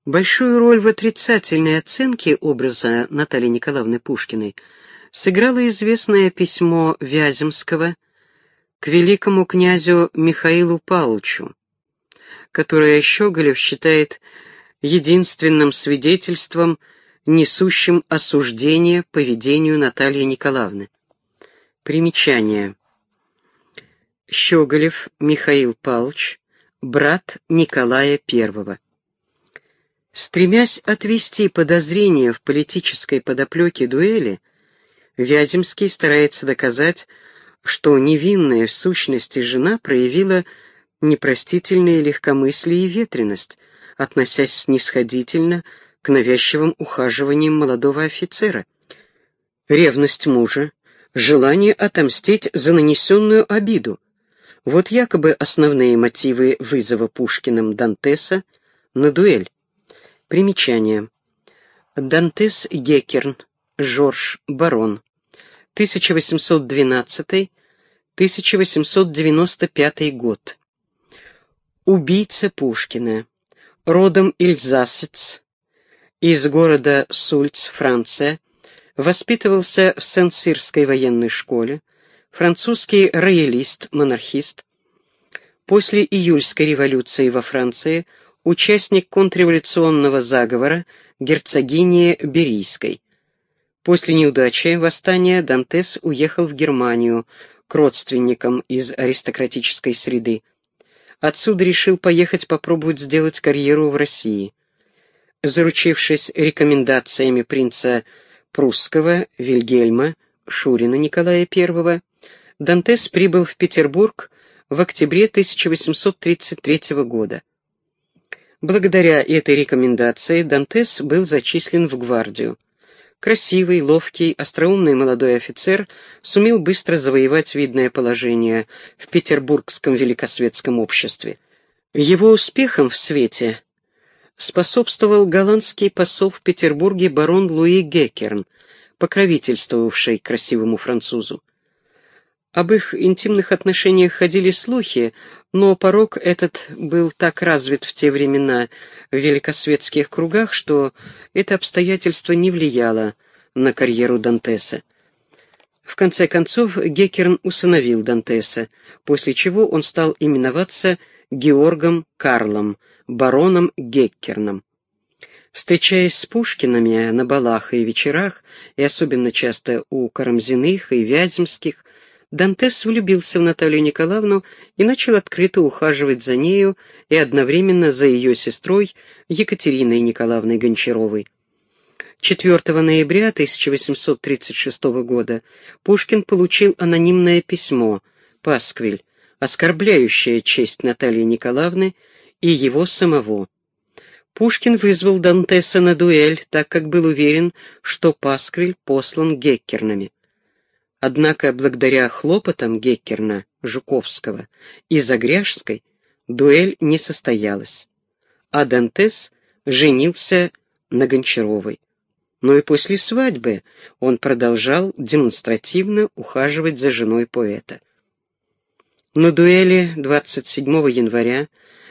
Большую роль в отрицательной оценке образа Натальи Николаевны Пушкиной сыграло известное письмо Вяземского к великому князю Михаилу Павловичу, которое Щеголев считает единственным свидетельством, несущим осуждение поведению Натальи Николаевны. Примечание. Щеголев Михаил Павлович, брат Николая I. Стремясь отвести подозрения в политической подоплеке дуэли, Вяземский старается доказать, что невинная в сущности жена проявила непростительное легкомыслие и ветренность, относясь снисходительно к навязчивым ухаживаниям молодого офицера. Ревность мужа, желание отомстить за нанесенную обиду — вот якобы основные мотивы вызова Пушкиным Дантеса на дуэль. Примечание. Дантес Геккерн, Жорж, барон, 1812-1895 год. Убийца Пушкина, родом эльзасец, из города Сульц, Франция, воспитывался в Сен-Сирской военной школе, французский роялист-монархист. После июльской революции во Франции участник контрреволюционного заговора герцогини Берийской. После неудачи восстания Дантес уехал в Германию к родственникам из аристократической среды. Отсюда решил поехать попробовать сделать карьеру в России. Заручившись рекомендациями принца прусского Вильгельма Шурина Николая I, Дантес прибыл в Петербург в октябре 1833 года. Благодаря этой рекомендации Дантес был зачислен в гвардию. Красивый, ловкий, остроумный молодой офицер сумел быстро завоевать видное положение в петербургском великосветском обществе. Его успехам в свете способствовал голландский посол в Петербурге барон Луи Геккерн, покровительствовавший красивому французу. Об их интимных отношениях ходили слухи, но порок этот был так развит в те времена в великосветских кругах, что это обстоятельство не влияло на карьеру Дантеса. В конце концов, Геккерн усыновил Дантеса, после чего он стал именоваться Георгом Карлом, бароном Геккерном. Встречаясь с Пушкинами на балах и вечерах, и особенно часто у Карамзиных и Вяземских, Дантес влюбился в Наталью Николаевну и начал открыто ухаживать за нею и одновременно за ее сестрой Екатериной Николаевной Гончаровой. 4 ноября 1836 года Пушкин получил анонимное письмо «Пасквиль», оскорбляющее честь Натальи Николаевны и его самого. Пушкин вызвал Дантеса на дуэль, так как был уверен, что Пасквиль послан Геккернами. Однако благодаря хлопотам Геккерна, Жуковского и Загряжской дуэль не состоялась, а Дантес женился на Гончаровой. Но и после свадьбы он продолжал демонстративно ухаживать за женой поэта. На дуэли 27 января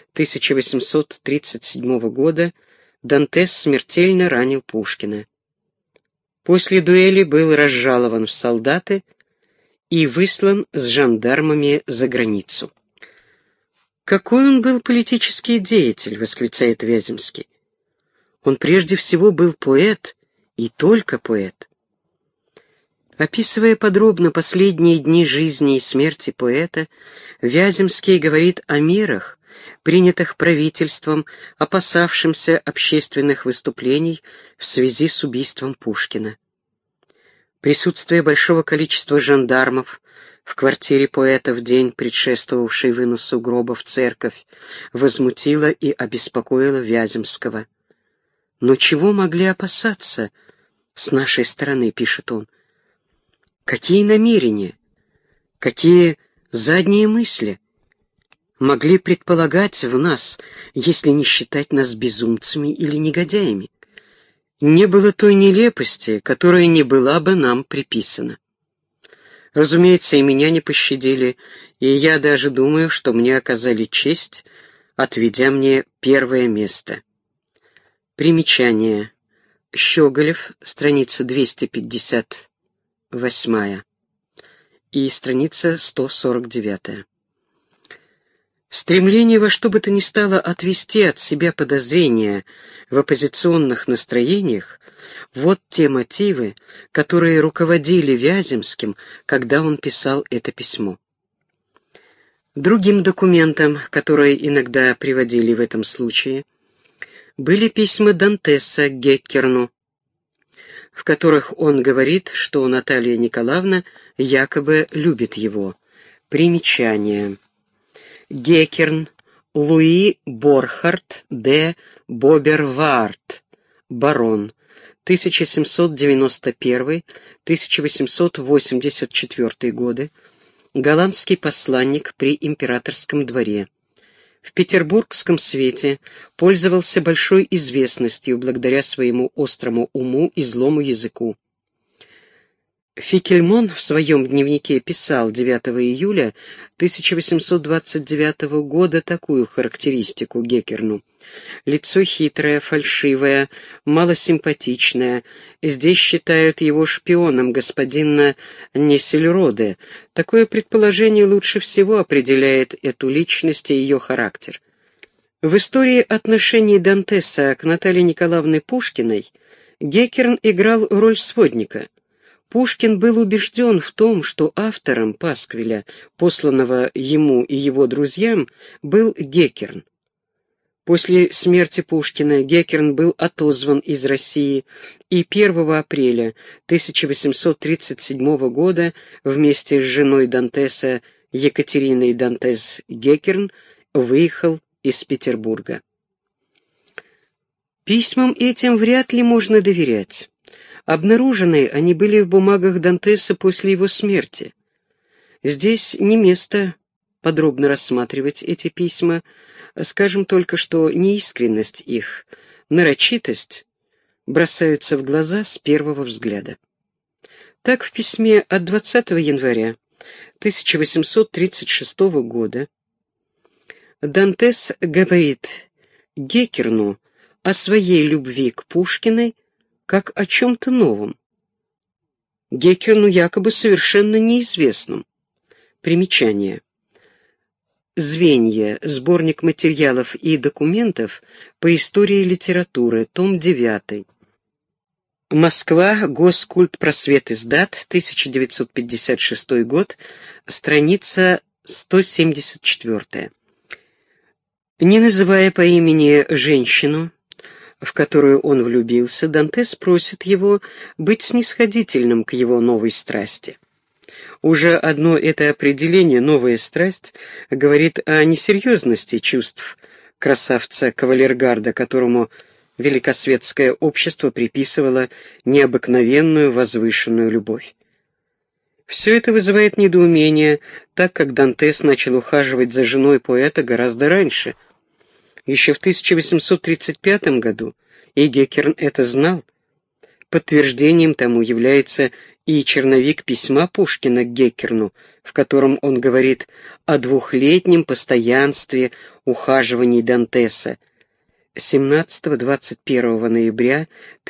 1837 года Дантес смертельно ранил Пушкина. После дуэли был разжалован в солдаты и выслан с жандармами за границу. «Какой он был политический деятель!» — восклицает Вяземский. «Он прежде всего был поэт, и только поэт». Описывая подробно последние дни жизни и смерти поэта, Вяземский говорит о мерах, принятых правительством, опасавшимся общественных выступлений в связи с убийством Пушкина. Присутствие большого количества жандармов в квартире поэта в день, предшествовавший выносу гроба в церковь, возмутило и обеспокоило Вяземского. «Но чего могли опасаться с нашей стороны?» — пишет он. «Какие намерения, какие задние мысли могли предполагать в нас, если не считать нас безумцами или негодяями? Не было той нелепости, которая не была бы нам приписана. Разумеется, и меня не пощадили, и я даже думаю, что мне оказали честь, отведя мне первое место. Примечание. Щеголев, страница 258 и страница 149. Стремление во что бы то ни стало отвести от себя подозрения в оппозиционных настроениях — вот те мотивы, которые руководили Вяземским, когда он писал это письмо. Другим документом, которые иногда приводили в этом случае, были письма Дантеса к Геккерну, в которых он говорит, что Наталья Николаевна якобы любит его. Примечание. Геккерн Луи Борхард де Боберваарт, барон, 1791-1884 годы, голландский посланник при императорском дворе. В петербургском свете пользовался большой известностью благодаря своему острому уму и злому языку. Фикельмон в своем дневнике писал 9 июля 1829 года такую характеристику Геккерну. Лицо хитрое, фальшивое, малосимпатичное. Здесь считают его шпионом господина Нессельроде. Такое предположение лучше всего определяет эту личность и ее характер. В истории отношений Дантеса к Наталье Николаевне Пушкиной Геккерн играл роль сводника. Пушкин был убежден в том, что автором пасквиля, посланного ему и его друзьям, был Геккерн. После смерти Пушкина Геккерн был отозван из России, и 1 апреля 1837 года вместе с женой Дантеса Екатериной Дантес Геккерн выехал из Петербурга. Письмам этим вряд ли можно доверять. Обнаружены они были в бумагах Дантеса после его смерти. Здесь не место подробно рассматривать эти письма, скажем только, что неискренность их, нарочитость бросаются в глаза с первого взгляда. Так, в письме от 20 января 1836 года Дантес говорит Геккерну о своей любви к Пушкиной как о чем-то новом, Геккерну якобы совершенно неизвестном. Примечание. Звенья. Сборник материалов и документов по истории литературы. Том 9. Москва. Госкультпросветиздат. 1956 год. Страница 174. Не называя по имени женщину, в которую он влюбился, Дантес просит его быть снисходительным к его новой страсти. Уже одно это определение «новая страсть» говорит о несерьезности чувств красавца кавалергарда, которому великосветское общество приписывало необыкновенную возвышенную любовь. Все это вызывает недоумение, так как Дантес начал ухаживать за женой поэта гораздо раньше. Еще в 1835 году, и Геккерн это знал. Подтверждением тому является и черновик письма Пушкина к Геккерну, в котором он говорит о двухлетнем постоянстве ухаживаний Дантеса 17-21 ноября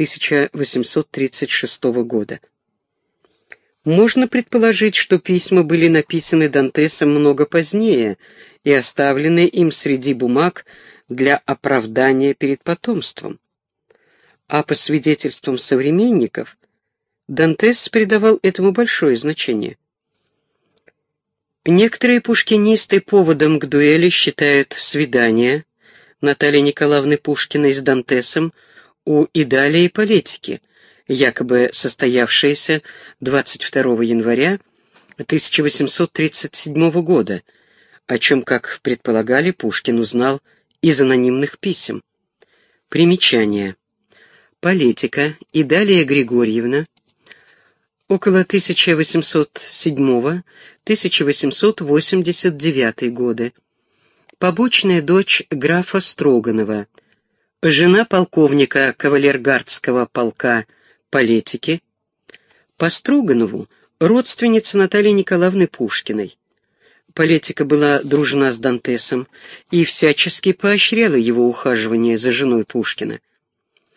1836 года. Можно предположить, что письма были написаны Дантесом много позднее и оставлены им среди бумаг для оправдания перед потомством. А по свидетельствам современников, Дантес придавал этому большое значение. Некоторые пушкинисты поводом к дуэли считают свидание Натальи Николаевны Пушкиной с Дантесом у Идалии Политики, якобы состоявшееся 22 января 1837 года, о чем, как предполагали, Пушкин узнал из анонимных писем. Примечание. Политика. Идалия Григорьевна. Около 1807-1889 годы. Побочная дочь графа Строганова. Жена полковника кавалергардского полка Политики. По Строганову родственница Натальи Николаевны Пушкиной. Политика была дружна с Дантесом и всячески поощряла его ухаживание за женой Пушкина.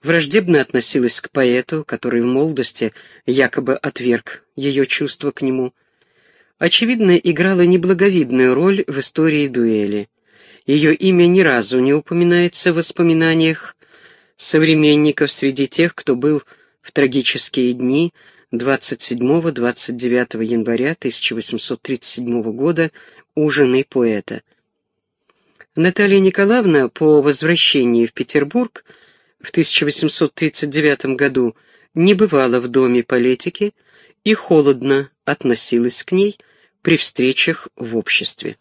враждебно относилась к поэту, который в молодости якобы отверг ее чувства к нему. Очевидно, играла неблаговидную роль в истории дуэли. Ее имя ни разу не упоминается в воспоминаниях современников среди тех, кто был в трагические дни 27-29 января 1837 года у жены поэта. Наталья Николаевна по возвращении в Петербург в 1839 году не бывала в доме политики и холодно относилась к ней при встречах в обществе.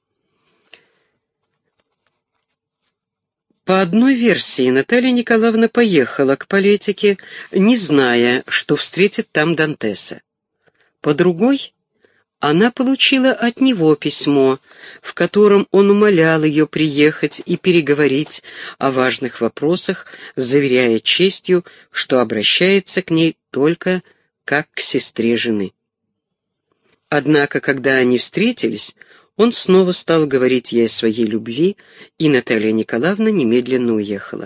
По одной версии, Наталья Николаевна поехала к политике, не зная, что встретит там Дантеса. По другой, она получила от него письмо, в котором он умолял ее приехать и переговорить о важных вопросах, заверяя честью, что обращается к ней только как к сестре жены. Однако, когда они встретились, он снова стал говорить ей о своей любви, и Наталья Николаевна немедленно уехала.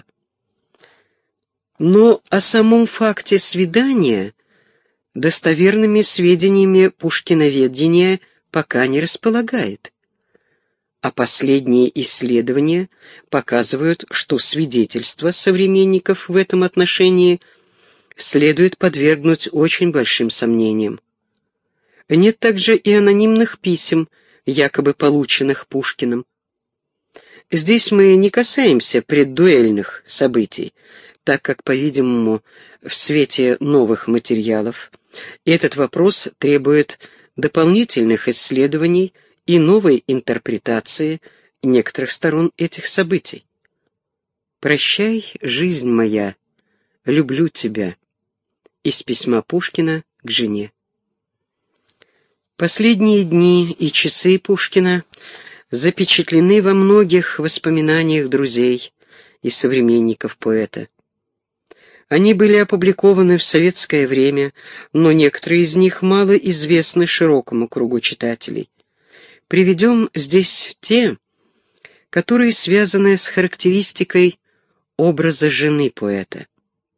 Но о самом факте свидания достоверными сведениями пушкиноведения пока не располагает, а последние исследования показывают, что свидетельства современников в этом отношении следует подвергнуть очень большим сомнениям. Нет также и анонимных писем, якобы полученных Пушкиным. Здесь мы не касаемся преддуэльных событий, так как, по-видимому, в свете новых материалов этот вопрос требует дополнительных исследований и новой интерпретации некоторых сторон этих событий. «Прощай, жизнь моя, люблю тебя» из письма Пушкина к жене. Последние дни и часы Пушкина запечатлены во многих воспоминаниях друзей и современников поэта. Они были опубликованы в советское время, но некоторые из них мало известны широкому кругу читателей. Приведем здесь те, которые связаны с характеристикой образа жены поэта.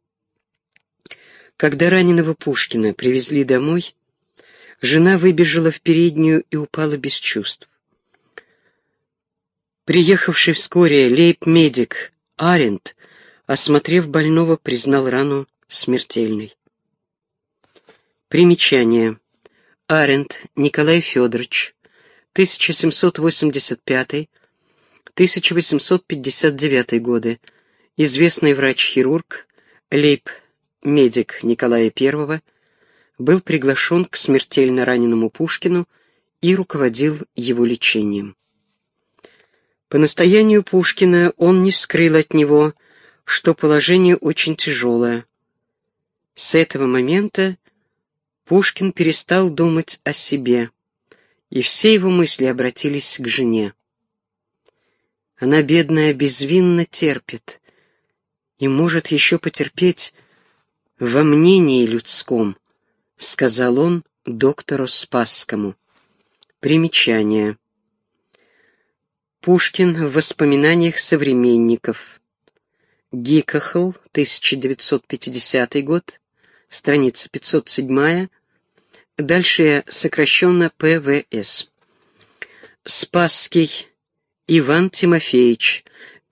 Когда раненого Пушкина привезли домой, жена выбежала в переднюю и упала без чувств. Приехавший вскоре лейб-медик Арендт, осмотрев больного, признал рану смертельной. Примечание. Арендт Николай Федорович, 1785-1859 годы, известный врач-хирург, лейб-медик Николая I, был приглашен к смертельно раненому Пушкину и руководил его лечением. По настоянию Пушкина он не скрыл от него, что положение очень тяжелое. С этого момента Пушкин перестал думать о себе, и все его мысли обратились к жене. Она, бедная, безвинно терпит и может еще потерпеть во мнении людском, сказал он доктору Спасскому. Примечание. Пушкин в воспоминаниях современников. Гикахл, 1950 год, страница 507, дальше сокращенно ПВС. Спасский Иван Тимофеевич,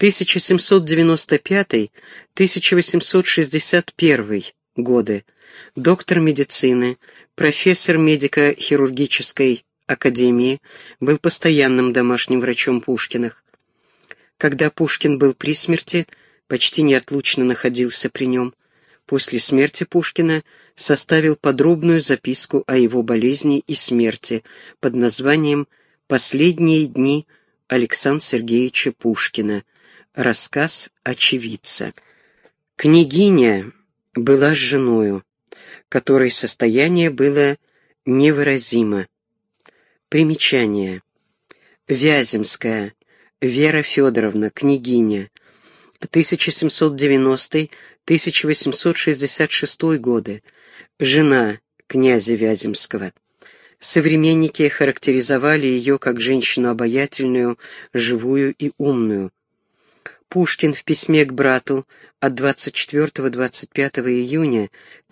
1795-1861 годы, доктор медицины, профессор медико-хирургической академии, был постоянным домашним врачом Пушкиных. Когда Пушкин был при смерти, почти неотлучно находился при нем. После смерти Пушкина составил подробную записку о его болезни и смерти под названием «Последние дни Александра Сергеевича Пушкина. Рассказ очевидца». Княгиня была с женою, которой состояние было невыразимо. Примечание. Вяземская Вера Федоровна, княгиня, 1790-1866 годы, жена князя Вяземского. Современники характеризовали ее как женщину обаятельную, живую и умную. Пушкин в письме к брату от 24-25 июня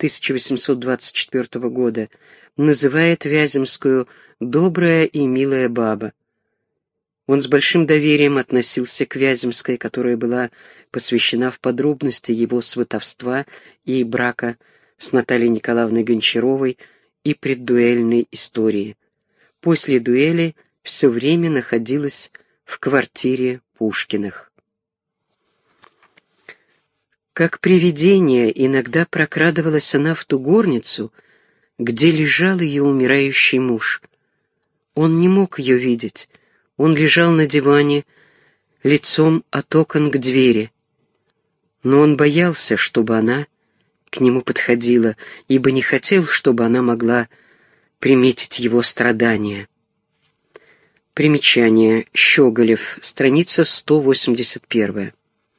1824 года называет Вяземскую «добрая и милая баба». Он с большим доверием относился к Вяземской, которая была посвящена в подробности его сватовства и брака с Натальей Николаевной Гончаровой и преддуэльной истории. После дуэли все время находилась в квартире Пушкиных. Как привидение иногда прокрадывалась она в ту горницу, где лежал ее умирающий муж. Он не мог ее видеть. Он лежал на диване, лицом от окон к двери. Но он боялся, чтобы она к нему подходила, ибо не хотел, чтобы она могла приметить его страдания. Примечание. Щеголев. Страница 181.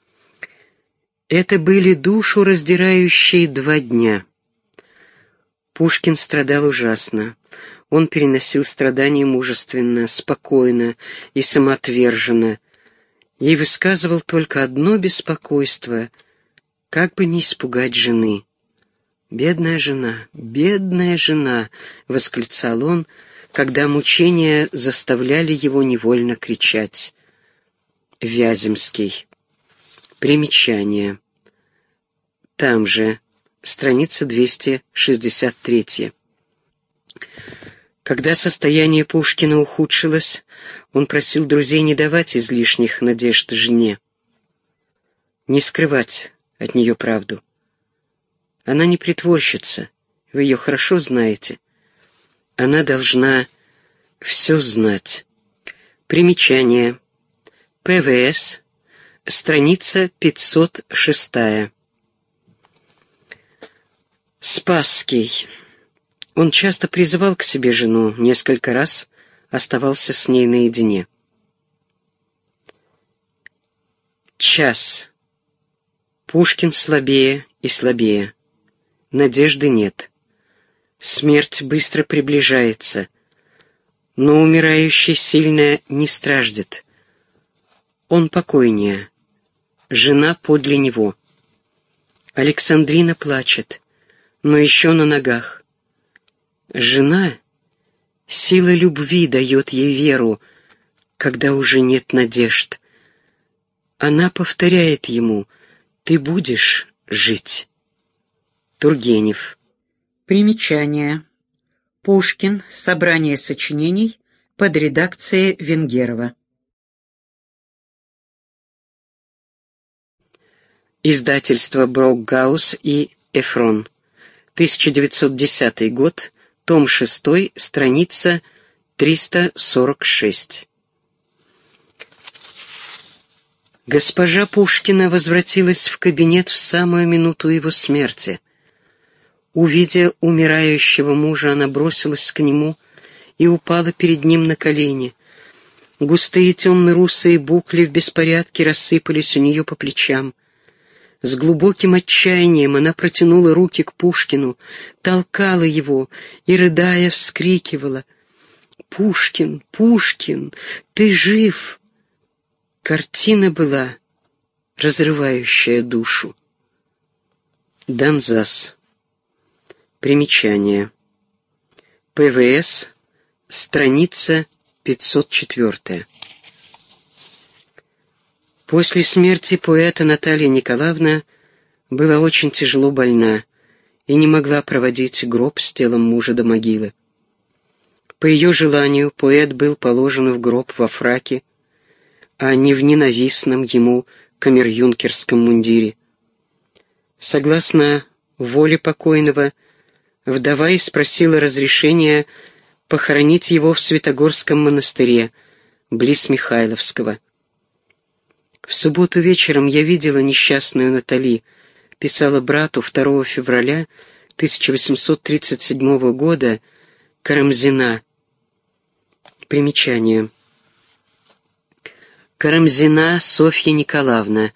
Это были душу раздирающие 2 дня. Пушкин страдал ужасно. Он переносил страдания мужественно, спокойно и самоотверженно, и высказывал только одно беспокойство — как бы не испугать жены. «Бедная жена, бедная жена!» — восклицал он, когда мучения заставляли его невольно кричать. Вяземский. Примечание. Там же, страница 263. Когда состояние Пушкина ухудшилось, он просил друзей не давать излишних надежд жене, не скрывать от нее правду. Она не притворщица, вы ее хорошо знаете. Она должна все знать. Примечание. ПВС, страница 506. Спасский. Он часто призывал к себе жену, несколько раз оставался с ней наедине. Час. Пушкин слабее и слабее. Надежды нет. Смерть быстро приближается, но умирающий сильно не страждет. Он покойнее. Жена подле него. Александрина плачет, но еще на ногах. Жена, сила любви дает ей веру, когда уже нет надежд. Она повторяет ему: «Ты будешь жить». Тургенев. Примечание. Пушкин. Собрание сочинений под редакцией Венгерова. Издательство Брокгаус и Эфрон. 1910 год. Том 6, страница 346. Госпожа Пушкина возвратилась в кабинет в самую минуту его смерти. Увидя умирающего мужа, она бросилась к нему и упала перед ним на колени. Густые темно-русые букли в беспорядке рассыпались у нее по плечам. С глубоким отчаянием она протянула руки к Пушкину, толкала его и, рыдая, вскрикивала: «Пушкин, Пушкин, ты жив!» Картина была разрывающая душу. Донзас. Примечание. ПВС, страница 504. После смерти поэта Наталья Николаевна была очень тяжело больна и не могла проводить гроб с телом мужа до могилы. По ее желанию поэт был положен в гроб во фраке, а не в ненавистном ему камер-юнкерском мундире. Согласно воле покойного, вдова и спросила разрешения похоронить его в Святогорском монастыре, близ Михайловского. «В субботу вечером я видела несчастную Натали», писала брату 2 февраля 1837 года Карамзина. Примечание. Карамзина Софья Николаевна,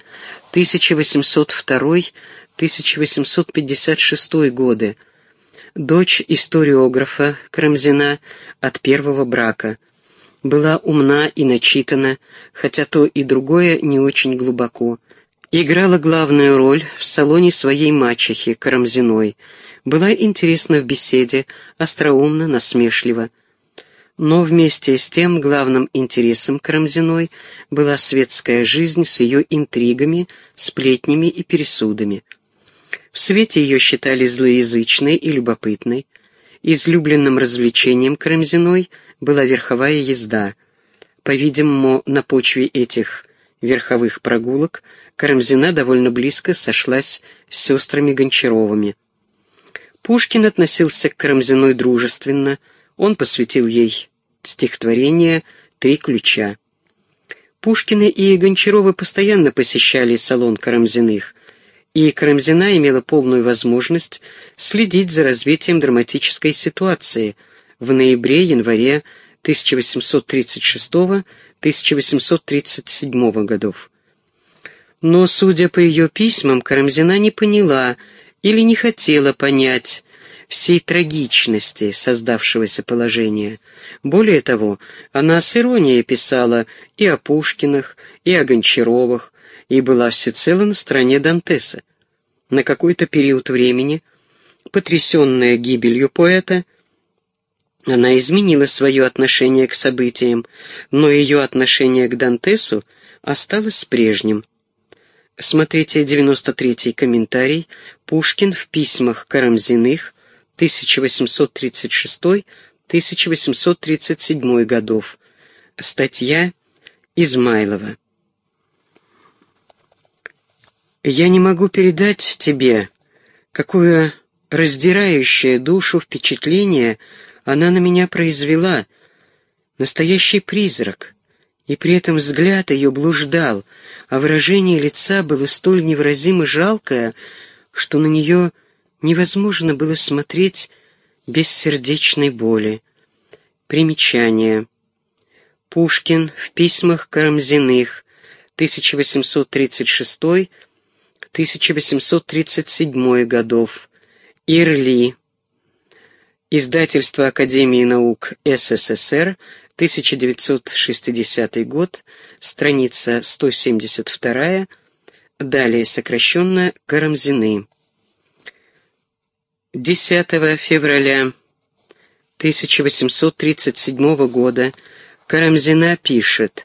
1802-1856 годы, дочь историографа Карамзина от первого брака, была умна и начитана, хотя то и другое не очень глубоко. Играла главную роль в салоне своей мачехи, Карамзиной. Была интересна в беседе, остроумна, насмешлива. Но вместе с тем главным интересом Карамзиной была светская жизнь с ее интригами, сплетнями и пересудами. В свете ее считали злоязычной и любопытной. Излюбленным развлечением Карамзиной была верховая езда. По-видимому, на почве этих верховых прогулок Карамзина довольно близко сошлась с сестрами Гончаровыми. Пушкин относился к Карамзиной дружественно, он посвятил ей стихотворение «Три ключа». Пушкины и Гончаровы постоянно посещали салон Карамзиных, и Карамзина имела полную возможность следить за развитием драматической ситуации в ноябре-январе 1836-1837 годов. Но, судя по ее письмам, Карамзина не поняла или не хотела понять всей трагичности создавшегося положения. Более того, она с иронией писала и о Пушкиных, и о Гончаровых, и была всецело на стороне Дантеса. На какой-то период времени, потрясенная гибелью поэта, она изменила свое отношение к событиям, но ее отношение к Дантесу осталось прежним. Смотрите 93-й комментарий «Пушкин в письмах Карамзиных 1836-1837 годов». Статья Измайлова. Я не могу передать тебе, какое раздирающее душу впечатление она на меня произвела, настоящий призрак, и при этом взгляд ее блуждал, а выражение лица было столь невыразимо жалкое, что на нее невозможно было смотреть без сердечной боли. Примечание. Пушкин в письмах Карамзиных 1836-1837 годов. Ирли. Издательство Академии наук СССР, 1960 год, страница 172, далее сокращенно Карамзины. 10 февраля 1837 года Карамзина пишет: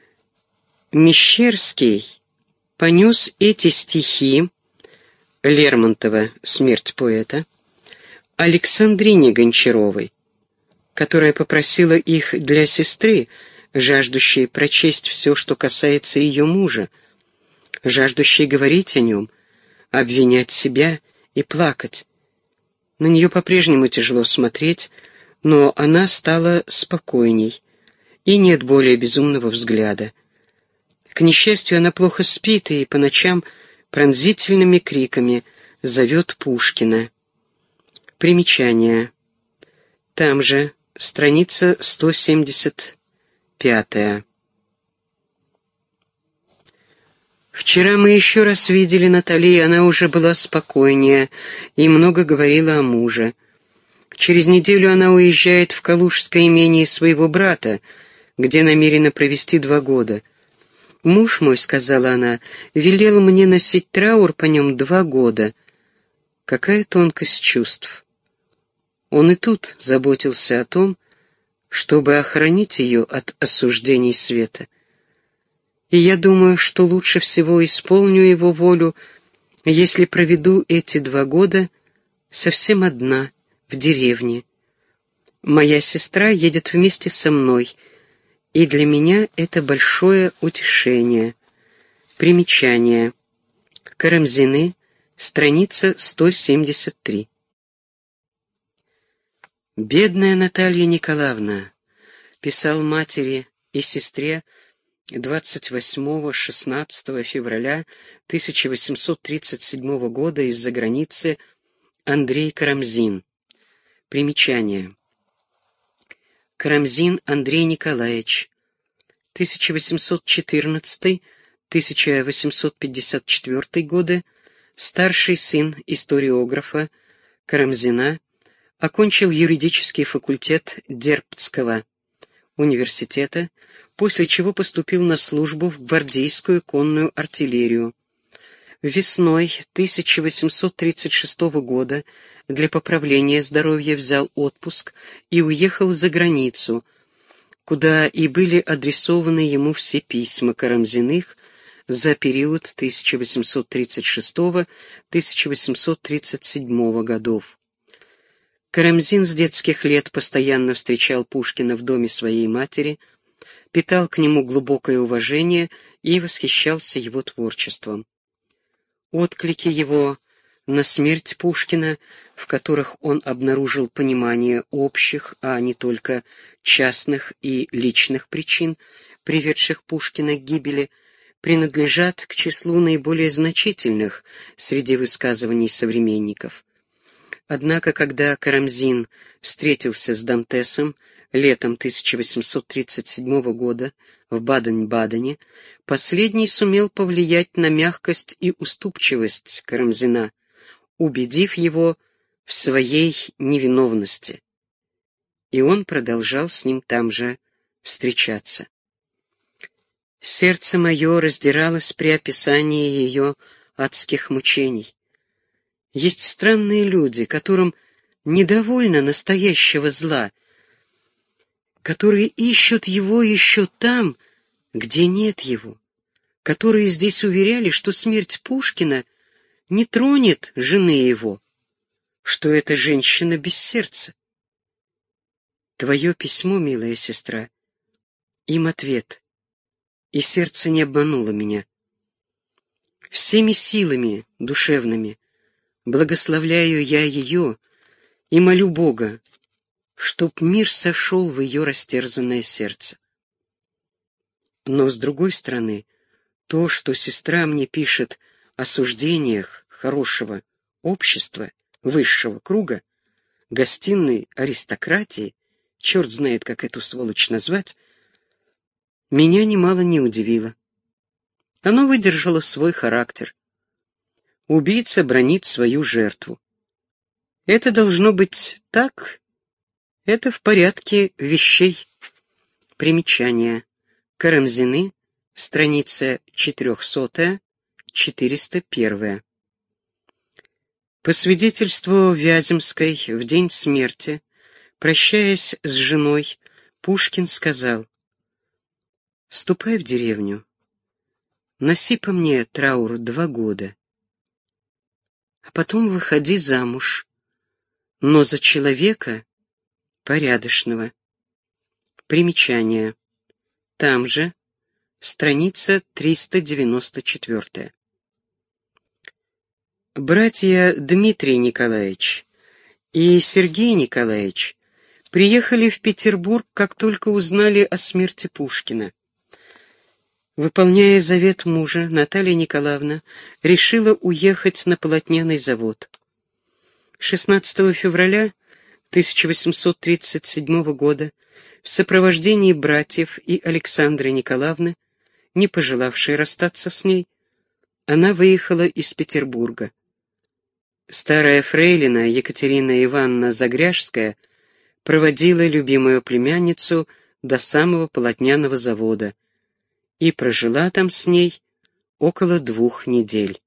«Мещерский понес эти стихи» Лермонтова «Смерть поэта» Александрине Гончаровой, которая попросила их для сестры, жаждущей прочесть все, что касается ее мужа, жаждущей говорить о нем, обвинять себя и плакать. На нее по-прежнему тяжело смотреть, но она стала спокойней, и нет более безумного взгляда. К несчастью, она плохо спит и по ночам пронзительными криками зовет Пушкина. Примечание. Там же страница 175. Вчера мы еще раз видели Натали, и она уже была спокойнее и много говорила о муже. Через неделю она уезжает в калужское имение своего брата, где намерена провести 2 года. «Муж мой, — сказала она, — велел мне носить траур по нем 2 года. Какая тонкость чувств! Он и тут заботился о том, чтобы охранить ее от осуждений света. И я думаю, что лучше всего исполню его волю, если проведу эти 2 года совсем одна в деревне. Моя сестра едет вместе со мной, и для меня это большое утешение». Примечание. Карамзины, страница 173. «Бедная Наталья Николаевна», — писал матери и сестре 28-16 февраля 1837 года из-за границы Андрей Карамзин. Примечание. Карамзин Андрей Николаевич, 1814-1854 годы, старший сын историографа Карамзина, окончил юридический факультет Дербцкого университета, после чего поступил на службу в гвардейскую конную артиллерию. Весной 1836 года для поправления здоровья взял отпуск и уехал за границу, куда и были адресованы ему все письма Карамзиных за период 1836-1837 годов. Карамзин с детских лет постоянно встречал Пушкина в доме своей матери, питал к нему глубокое уважение и восхищался его творчеством. Отклики его на смерть Пушкина, в которых он обнаружил понимание общих, а не только частных и личных причин, приведших Пушкина к гибели, принадлежат к числу наиболее значительных среди высказываний современников. Однако, когда Карамзин встретился с Дантесом летом 1837 года в Баден-Бадене, последний сумел повлиять на мягкость и уступчивость Карамзина, убедив его в своей невиновности. И он продолжал с ним там же встречаться. Сердце мое раздиралось при описании ее адских мучений. Есть странные люди, которым недовольно настоящего зла, которые ищут его еще там, где нет его, которые здесь уверяли, что смерть Пушкина не тронет жены его, что эта женщина без сердца. Твое письмо, милая сестра, им ответ, и сердце не обмануло меня. Всеми силами душевными благословляю я ее и молю Бога, чтоб мир сошел в ее растерзанное сердце. Но, с другой стороны, то, что сестра мне пишет о суждениях хорошего общества, высшего круга, гостиной аристократии, черт знает, как эту сволочь назвать, меня немало не удивило. Оно выдержало свой характер. Убийца бранит свою жертву. Это должно быть так, это в порядке вещей. Примечание. Карамзины, страница 400-401. По свидетельству Вяземской, в день смерти, прощаясь с женой, Пушкин сказал: «Ступай в деревню, носи по мне траур 2 года, а потом выходи замуж, но за человека порядочного». Примечание. Там же, страница 394. Братья Дмитрий Николаевич и Сергей Николаевич приехали в Петербург, как только узнали о смерти Пушкина. Выполняя завет мужа, Наталья Николаевна решила уехать на полотняный завод. 16 февраля 1837 года в сопровождении братьев и Александры Николаевны, не пожелавшей расстаться с ней, она выехала из Петербурга. Старая фрейлина Екатерина Ивановна Загряжская проводила любимую племянницу до самого полотняного завода и прожила там с ней около 2 недель.